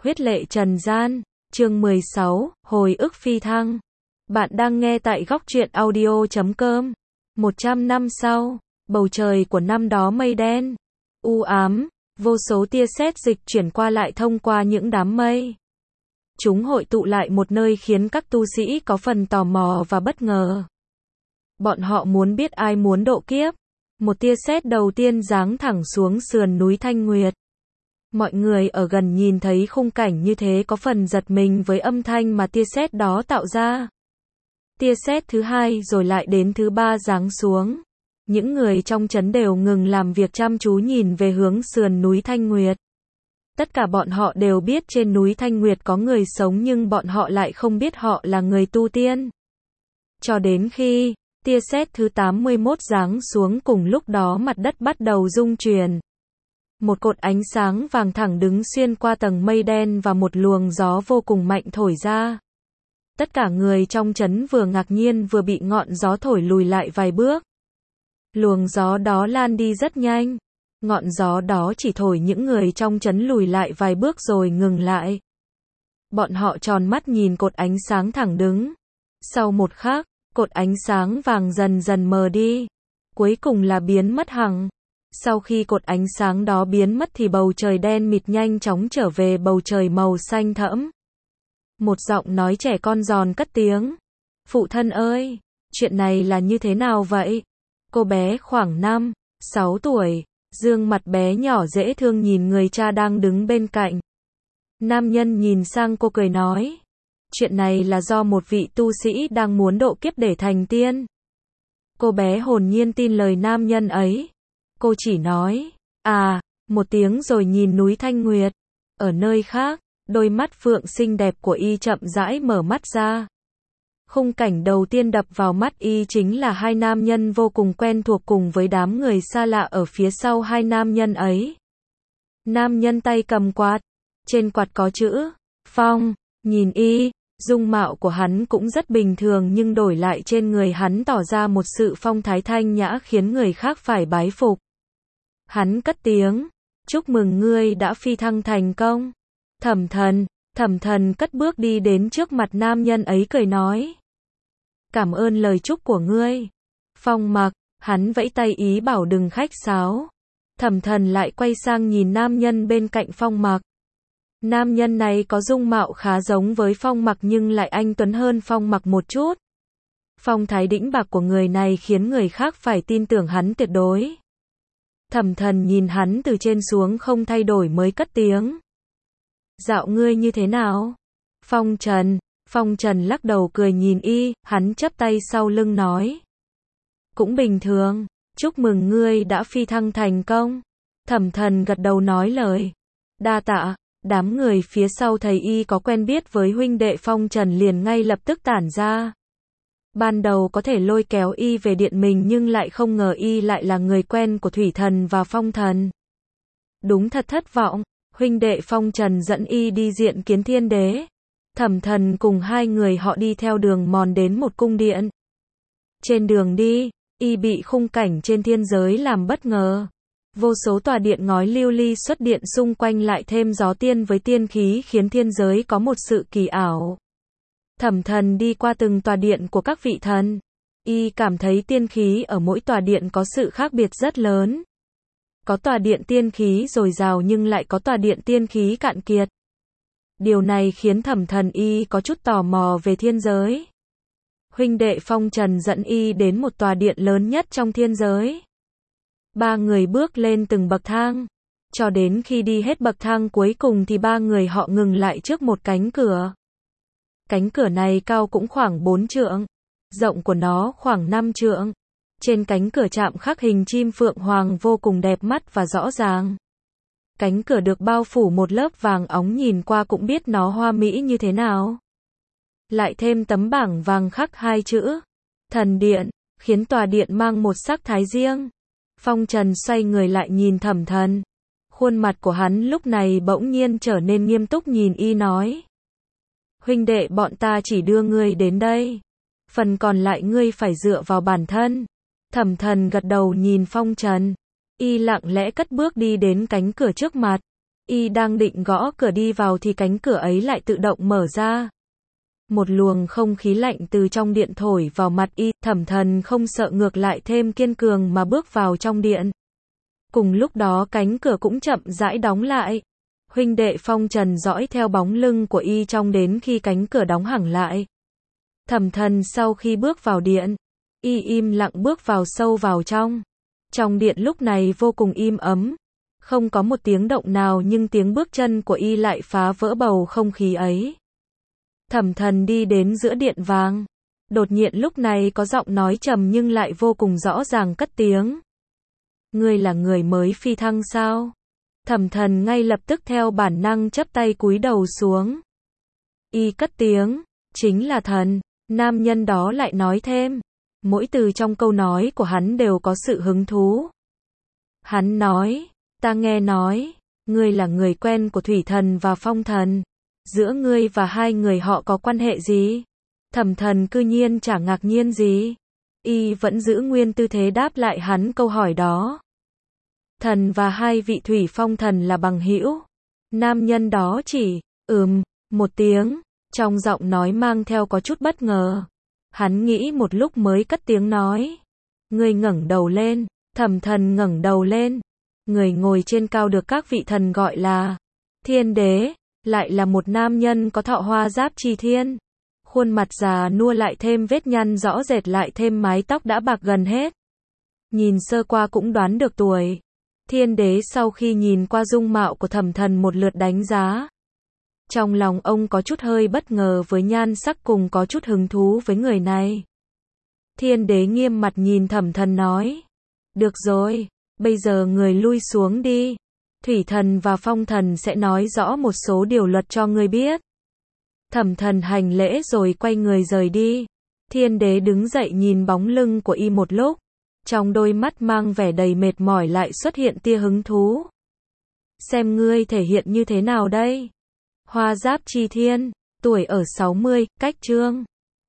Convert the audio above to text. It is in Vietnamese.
Huyết lệ trần gian, chương 16, hồi ức phi thăng. Bạn đang nghe tại góc truyện audio.com. 100 năm sau, bầu trời của năm đó mây đen, u ám, vô số tia sét dịch chuyển qua lại thông qua những đám mây. Chúng hội tụ lại một nơi khiến các tu sĩ có phần tò mò và bất ngờ. Bọn họ muốn biết ai muốn độ kiếp. Một tia sét đầu tiên giáng thẳng xuống sườn núi Thanh Nguyệt. Mọi người ở gần nhìn thấy khung cảnh như thế có phần giật mình với âm thanh mà tia sét đó tạo ra. Tia sét thứ hai rồi lại đến thứ ba giáng xuống. Những người trong trấn đều ngừng làm việc chăm chú nhìn về hướng sườn núi Thanh Nguyệt. Tất cả bọn họ đều biết trên núi Thanh Nguyệt có người sống nhưng bọn họ lại không biết họ là người tu tiên. Cho đến khi tia sét thứ 81 giáng xuống cùng lúc đó mặt đất bắt đầu rung chuyển. Một cột ánh sáng vàng thẳng đứng xuyên qua tầng mây đen và một luồng gió vô cùng mạnh thổi ra. Tất cả người trong trấn vừa ngạc nhiên vừa bị ngọn gió thổi lùi lại vài bước. Luồng gió đó lan đi rất nhanh. Ngọn gió đó chỉ thổi những người trong trấn lùi lại vài bước rồi ngừng lại. Bọn họ tròn mắt nhìn cột ánh sáng thẳng đứng. Sau một khắc, cột ánh sáng vàng dần dần mờ đi. Cuối cùng là biến mất hẳn. Sau khi cột ánh sáng đó biến mất thì bầu trời đen mịt nhanh chóng trở về bầu trời màu xanh thẫm. Một giọng nói trẻ con giòn cất tiếng. Phụ thân ơi, chuyện này là như thế nào vậy? Cô bé khoảng 5, 6 tuổi, dương mặt bé nhỏ dễ thương nhìn người cha đang đứng bên cạnh. Nam nhân nhìn sang cô cười nói. Chuyện này là do một vị tu sĩ đang muốn độ kiếp để thành tiên. Cô bé hồn nhiên tin lời nam nhân ấy. Cô chỉ nói, một tiếng rồi nhìn núi Thanh Nguyệt. Ở nơi khác, đôi mắt phượng xinh đẹp của y chậm rãi mở mắt ra. Khung cảnh đầu tiên đập vào mắt y chính là hai nam nhân vô cùng quen thuộc cùng với đám người xa lạ ở phía sau hai nam nhân ấy. Nam nhân tay cầm quạt, trên quạt có chữ Phong. Nhìn y, dung mạo của hắn cũng rất bình thường nhưng đổi lại trên người hắn tỏ ra một sự phong thái thanh nhã khiến người khác phải bái phục. Hắn cất tiếng, chúc mừng ngươi đã phi thăng thành công. Thẩm thần cất bước đi đến trước mặt nam nhân ấy cười nói. Cảm ơn lời chúc của ngươi. Phong Mặc, hắn vẫy tay ý bảo đừng khách sáo. Thẩm thần lại quay sang nhìn nam nhân bên cạnh Phong Mặc. Nam nhân này có dung mạo khá giống với Phong Mặc nhưng lại anh tuấn hơn Phong Mặc một chút. Phong thái đĩnh bạc của người này khiến người khác phải tin tưởng hắn tuyệt đối. Thẩm thần nhìn hắn từ trên xuống không thay đổi mới cất tiếng. Dạo ngươi như thế nào? Phong Trần lắc đầu cười nhìn y, hắn chắp tay sau lưng nói. Cũng bình thường, chúc mừng ngươi đã phi thăng thành công. Thẩm thần gật đầu nói lời. Đa tạ. Đám người phía sau thầy y có quen biết với huynh đệ Phong Trần liền ngay lập tức tản ra. Ban đầu có thể lôi kéo y về điện mình nhưng lại không ngờ y lại là người quen của Thủy Thần và Phong Thần. Đúng thật thất vọng, huynh đệ Phong Trần dẫn y đi diện kiến Thiên Đế. Thẩm thần cùng hai người họ đi theo đường mòn đến một cung điện. Trên đường đi, y bị khung cảnh trên thiên giới làm bất ngờ. Vô số tòa điện ngói lưu ly xuất điện xung quanh lại thêm gió tiên với tiên khí khiến thiên giới có một sự kỳ ảo. Thẩm thần đi qua từng tòa điện của các vị thần. Y cảm thấy tiên khí ở mỗi tòa điện có sự khác biệt rất lớn. Có tòa điện tiên khí dồi dào nhưng lại có tòa điện tiên khí cạn kiệt. Điều này khiến thẩm thần y có chút tò mò về thiên giới. Huynh đệ Phong Trần dẫn y đến một tòa điện lớn nhất trong thiên giới. Ba người bước lên từng bậc thang. Cho đến khi đi hết bậc thang cuối cùng thì ba người họ ngừng lại trước một cánh cửa. Cánh cửa này cao cũng khoảng 4 trượng. Rộng của nó khoảng 5 trượng. Trên cánh cửa chạm khắc hình chim phượng hoàng vô cùng đẹp mắt và rõ ràng. Cánh cửa được bao phủ một lớp vàng óng nhìn qua cũng biết nó hoa mỹ như thế nào. Lại thêm tấm bảng vàng khắc hai chữ Thần Điện, khiến tòa điện mang một sắc thái riêng. Phong Trần xoay người lại nhìn thẩm thần. Khuôn mặt của hắn lúc này bỗng nhiên trở nên nghiêm túc nhìn y nói. Huynh đệ bọn ta chỉ đưa ngươi đến đây. Phần còn lại ngươi phải dựa vào bản thân. Thẩm thần gật đầu nhìn Phong Trần. Y lặng lẽ cất bước đi đến cánh cửa trước mặt. Y đang định gõ cửa đi vào thì cánh cửa ấy lại tự động mở ra. Một luồng không khí lạnh từ trong điện thổi vào mặt Y, Thẩm Thần không sợ ngược lại thêm kiên cường mà bước vào trong điện. Cùng lúc đó cánh cửa cũng chậm rãi đóng lại. Huynh đệ Phong Trần dõi theo bóng lưng của Y trong đến khi cánh cửa đóng hẳn lại. Thẩm Thần sau khi bước vào điện, Y im lặng bước vào sâu vào trong. Trong điện lúc này vô cùng im ấm. Không có một tiếng động nào nhưng tiếng bước chân của Y lại phá vỡ bầu không khí ấy. Thẩm Thần đi đến giữa điện vàng. Đột nhiên lúc này có giọng nói trầm nhưng lại vô cùng rõ ràng cất tiếng. Ngươi là người mới phi thăng sao? Thẩm Thần ngay lập tức theo bản năng chắp tay cúi đầu xuống. Y cất tiếng, chính là thần. Nam nhân đó lại nói thêm. Mỗi từ trong câu nói của hắn đều có sự hứng thú. Hắn nói, ta nghe nói, ngươi là người quen của Thủy Thần và Phong Thần. Giữa ngươi và hai người họ có quan hệ gì? Thẩm Thần cư nhiên chả ngạc nhiên gì. Y vẫn giữ nguyên tư thế đáp lại hắn câu hỏi đó. Thần và hai vị Thủy Phong Thần là bằng hữu. Nam nhân đó chỉ, một tiếng, trong giọng nói mang theo có chút bất ngờ. Hắn nghĩ một lúc mới cất tiếng nói. Ngươi ngẩng đầu lên. Thẩm Thần ngẩng đầu lên. Người ngồi trên cao được các vị thần gọi là Thiên Đế, lại là một nam nhân có thọ hoa giáp chi thiên. Khuôn mặt già nua lại thêm vết nhăn rõ rệt lại thêm mái tóc đã bạc gần hết. Nhìn sơ qua cũng đoán được tuổi. Thiên Đế sau khi nhìn qua dung mạo của Thẩm Thần một lượt đánh giá. Trong lòng ông có chút hơi bất ngờ với nhan sắc cùng có chút hứng thú với người này. Thiên Đế nghiêm mặt nhìn Thẩm Thần nói. Được rồi, bây giờ người lui xuống đi. Thủy Thần và Phong Thần sẽ nói rõ một số điều luật cho ngươi biết. Thẩm Thần hành lễ rồi quay người rời đi. Thiên Đế đứng dậy nhìn bóng lưng của Y một lúc. Trong đôi mắt mang vẻ đầy mệt mỏi lại xuất hiện tia hứng thú. Xem ngươi thể hiện như thế nào đây? Hoa giáp chi thiên, tuổi ở 60, cách chương